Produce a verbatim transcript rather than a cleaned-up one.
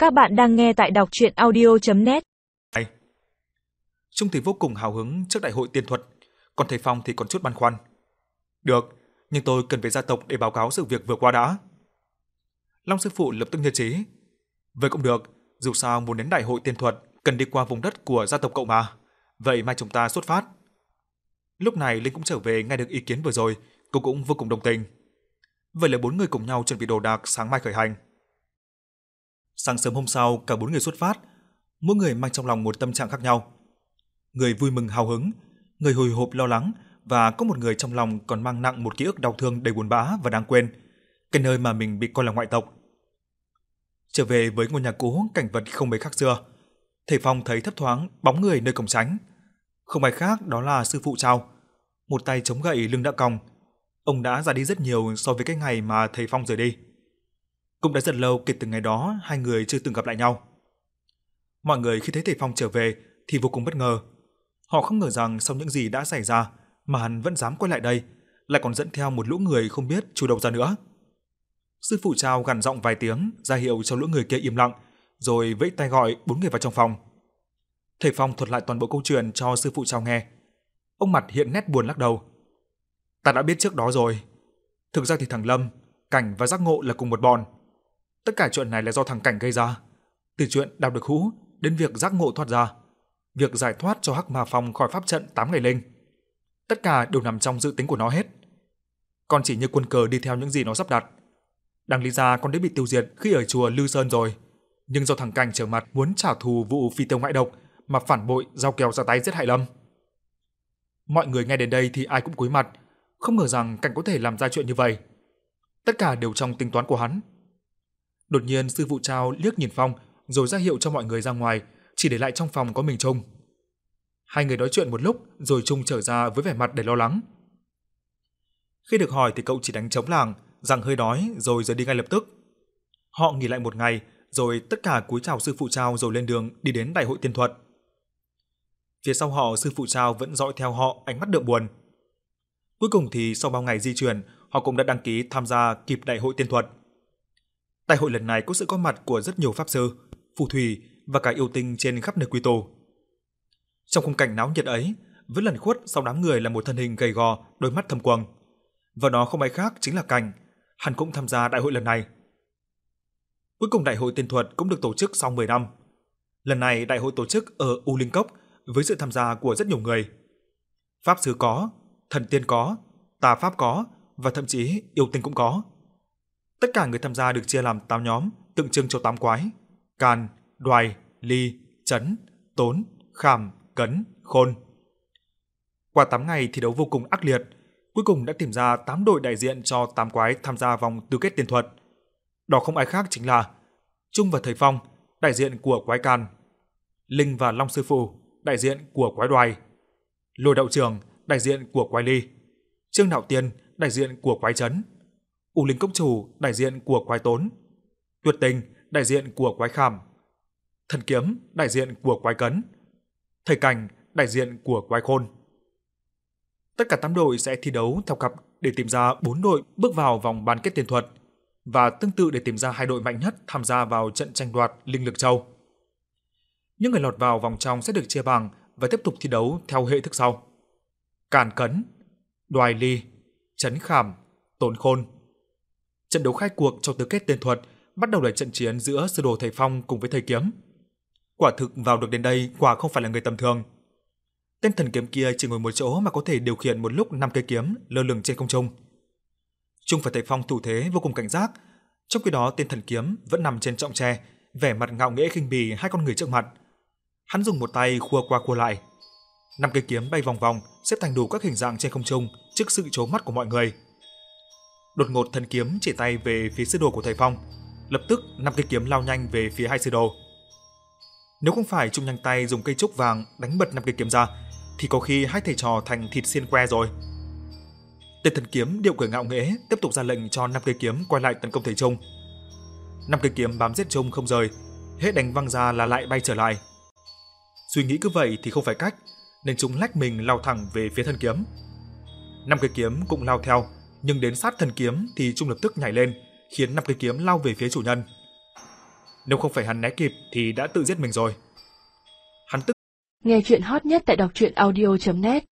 Các bạn đang nghe tại đọc truyện audio chấm net. Trung thì vô cùng hào hứng trước đại hội tiên thuật, còn thầy Phong thì còn chút băn khoăn. Được, nhưng tôi cần về gia tộc để báo cáo sự việc vừa qua đã. Long sư phụ lập tức nhất trí. Vậy cũng được, dù sao muốn đến đại hội tiên thuật cần đi qua vùng đất của gia tộc cậu mà. Vậy mai chúng ta xuất phát. Lúc này Linh cũng trở về nghe được ý kiến vừa rồi, cô cũng vô cùng đồng tình. Vậy là bốn người cùng nhau chuẩn bị đồ đạc sáng mai khởi hành. Sáng sớm hôm sau, cả bốn người xuất phát, mỗi người mang trong lòng một tâm trạng khác nhau. Người vui mừng hào hứng, người hồi hộp lo lắng, và có một người trong lòng còn mang nặng một ký ức đau thương đầy buồn bã và đáng quên, cái nơi mà mình bị coi là ngoại tộc. Trở về với ngôi nhà cũ, cảnh vật không mấy khác xưa. Thầy Phong thấy thấp thoáng bóng người nơi cổng tránh. Không ai khác đó là sư phụ Trao, một tay chống gậy lưng đã còng. Ông đã già đi rất nhiều so với cái ngày mà thầy Phong rời đi. Cũng đã rất lâu kể từ ngày đó hai người chưa từng gặp lại nhau. Mọi người khi thấy thầy Phong trở về thì vô cùng bất ngờ. Họ không ngờ rằng sau những gì đã xảy ra mà hắn vẫn dám quay lại đây, lại còn dẫn theo một lũ người không biết chủ đâu ra nữa. Sư phụ Trao gằn giọng vài tiếng ra hiệu cho lũ người kia im lặng, rồi vẫy tay gọi bốn người vào trong phòng. Thầy Phong thuật lại toàn bộ câu chuyện cho sư phụ Trao nghe. Ông mặt hiện nét buồn lắc đầu. Ta đã biết trước đó rồi. Thực ra thì thằng Lâm, Cảnh và Giác Ngộ là cùng một bọn. Tất cả chuyện này là do thằng Cảnh gây ra. Từ chuyện đào được hũ đến việc Giác Ngộ thoát ra, việc giải thoát cho Hắc Ma Phong khỏi pháp trận tám ngày linh, tất cả đều nằm trong dự tính của nó hết. Con chỉ như quân cờ đi theo những gì nó sắp đặt. Đáng lý ra con đã bị tiêu diệt khi ở chùa Lư Sơn rồi, nhưng do thằng Cảnh trở mặt muốn trả thù vụ phi tiêu ngoại độc mà phản bội giao kèo ra tay giết hại Lâm. Mọi người nghe đến đây thì ai cũng cúi mặt, không ngờ rằng Cảnh có thể làm ra chuyện như vậy. Tất cả đều trong tính toán của hắn. Đột nhiên sư phụ Trao liếc nhìn Phong rồi ra hiệu cho mọi người ra ngoài, chỉ để lại trong phòng có mình Trung. Hai người nói chuyện một lúc rồi Trung trở ra với vẻ mặt đầy lo lắng. Khi được hỏi thì cậu chỉ đánh trống lảng, rằng hơi đói rồi rời đi ngay lập tức. Họ nghỉ lại một ngày rồi tất cả cúi chào sư phụ Trao rồi lên đường đi đến đại hội tiên thuật. Phía sau họ sư phụ Trao vẫn dõi theo họ ánh mắt đượm buồn. Cuối cùng thì sau bao ngày di chuyển, họ cũng đã đăng ký tham gia kịp đại hội tiên thuật. Đại hội lần này có sự có mặt của rất nhiều pháp sư, phù thủy và cả yêu tinh trên khắp nơi quy tụ. Trong khung cảnh náo nhiệt ấy, vẫn lẩn khuất sau đám người là một thân hình gầy gò, đôi mắt thâm quầng. Và đó không ai khác chính là Cảnh, hắn cũng tham gia đại hội lần này. Cuối cùng đại hội tiên thuật cũng được tổ chức sau mười năm. Lần này đại hội tổ chức ở U Linh Cốc với sự tham gia của rất nhiều người. Pháp sư có, thần tiên có, tà pháp có và thậm chí yêu tinh cũng có. Tất cả người tham gia được chia làm tám nhóm, tượng trưng cho tám quái: Càn, Đoài, Ly, Chấn, Tốn, Khảm, Cấn, Khôn. Qua tám ngày thi đấu vô cùng ác liệt, cuối cùng đã tìm ra tám đội đại diện cho tám quái tham gia vòng tứ kết tiên thuật. Đó không ai khác chính là Trung và thầy Phong, đại diện của quái Càn; Linh và Long sư phụ, đại diện của quái Đoài; Lôi đạo trưởng, đại diện của quái Ly; Trương đạo tiên, đại diện của quái Chấn; U Linh công chủ, đại diện của quái Tốn; Tuyệt tình, đại diện của quái Khảm; Thần kiếm, đại diện của quái Cấn; Thầy Cảnh, đại diện của quái Khôn. Tất cả tám đội sẽ thi đấu theo cặp để tìm ra bốn đội bước vào vòng bán kết tiên thuật, và tương tự để tìm ra hai đội mạnh nhất tham gia vào trận tranh đoạt linh lực châu. Những người lọt vào vòng trong sẽ được chia bảng và tiếp tục thi đấu theo hệ thức sau: Càn Cấn, Đoài Ly, Chấn Khảm, Tốn Khôn. Trận đấu khai cuộc cho tứ kết tiên thuật bắt đầu là trận chiến giữa sư đồ thầy Phong cùng với thầy Kiếm. Quả thực vào được đến đây quả không phải là người tầm thường. Tên thần kiếm kia chỉ ngồi một chỗ mà có thể điều khiển một lúc năm cây kiếm lơ lửng trên không trung. Trung và thầy Phong thủ thế vô cùng cảnh giác, trong khi đó tên thần kiếm vẫn nằm trên chõng tre, vẻ mặt ngạo nghễ khinh bỉ hai con người trước mặt. Hắn dùng một tay khua qua khua lại, năm cây kiếm bay vòng vòng xếp thành đủ các hình dạng trên không trung trước sự trố mắt của mọi người. Đột ngột thần kiếm chỉ tay về phía sư đồ của thầy Phong, lập tức năm cây kiếm lao nhanh về phía hai sư đồ. Nếu không phải Trung nhanh tay dùng cây trúc vàng đánh bật năm cây kiếm ra, thì có khi hai thầy trò thành thịt xiên que rồi. Tên thần kiếm điệu cười ngạo nghễ tiếp tục ra lệnh cho năm cây kiếm quay lại tấn công thầy Trung. Năm cây kiếm bám giết Trung không rời, hết đánh văng ra là lại bay trở lại. Suy nghĩ cứ vậy thì không phải cách, nên Trung lách mình lao thẳng về phía thần kiếm. Năm cây kiếm cũng lao theo, nhưng đến sát thần kiếm thì Trung lập tức nhảy lên, khiến năm cây kiếm lao về phía chủ nhân. nếu không phải hắn né kịp thì đã tự giết mình rồi. Hắn tức. Nghe chuyện hot nhất tại đọc truyện audio chấm net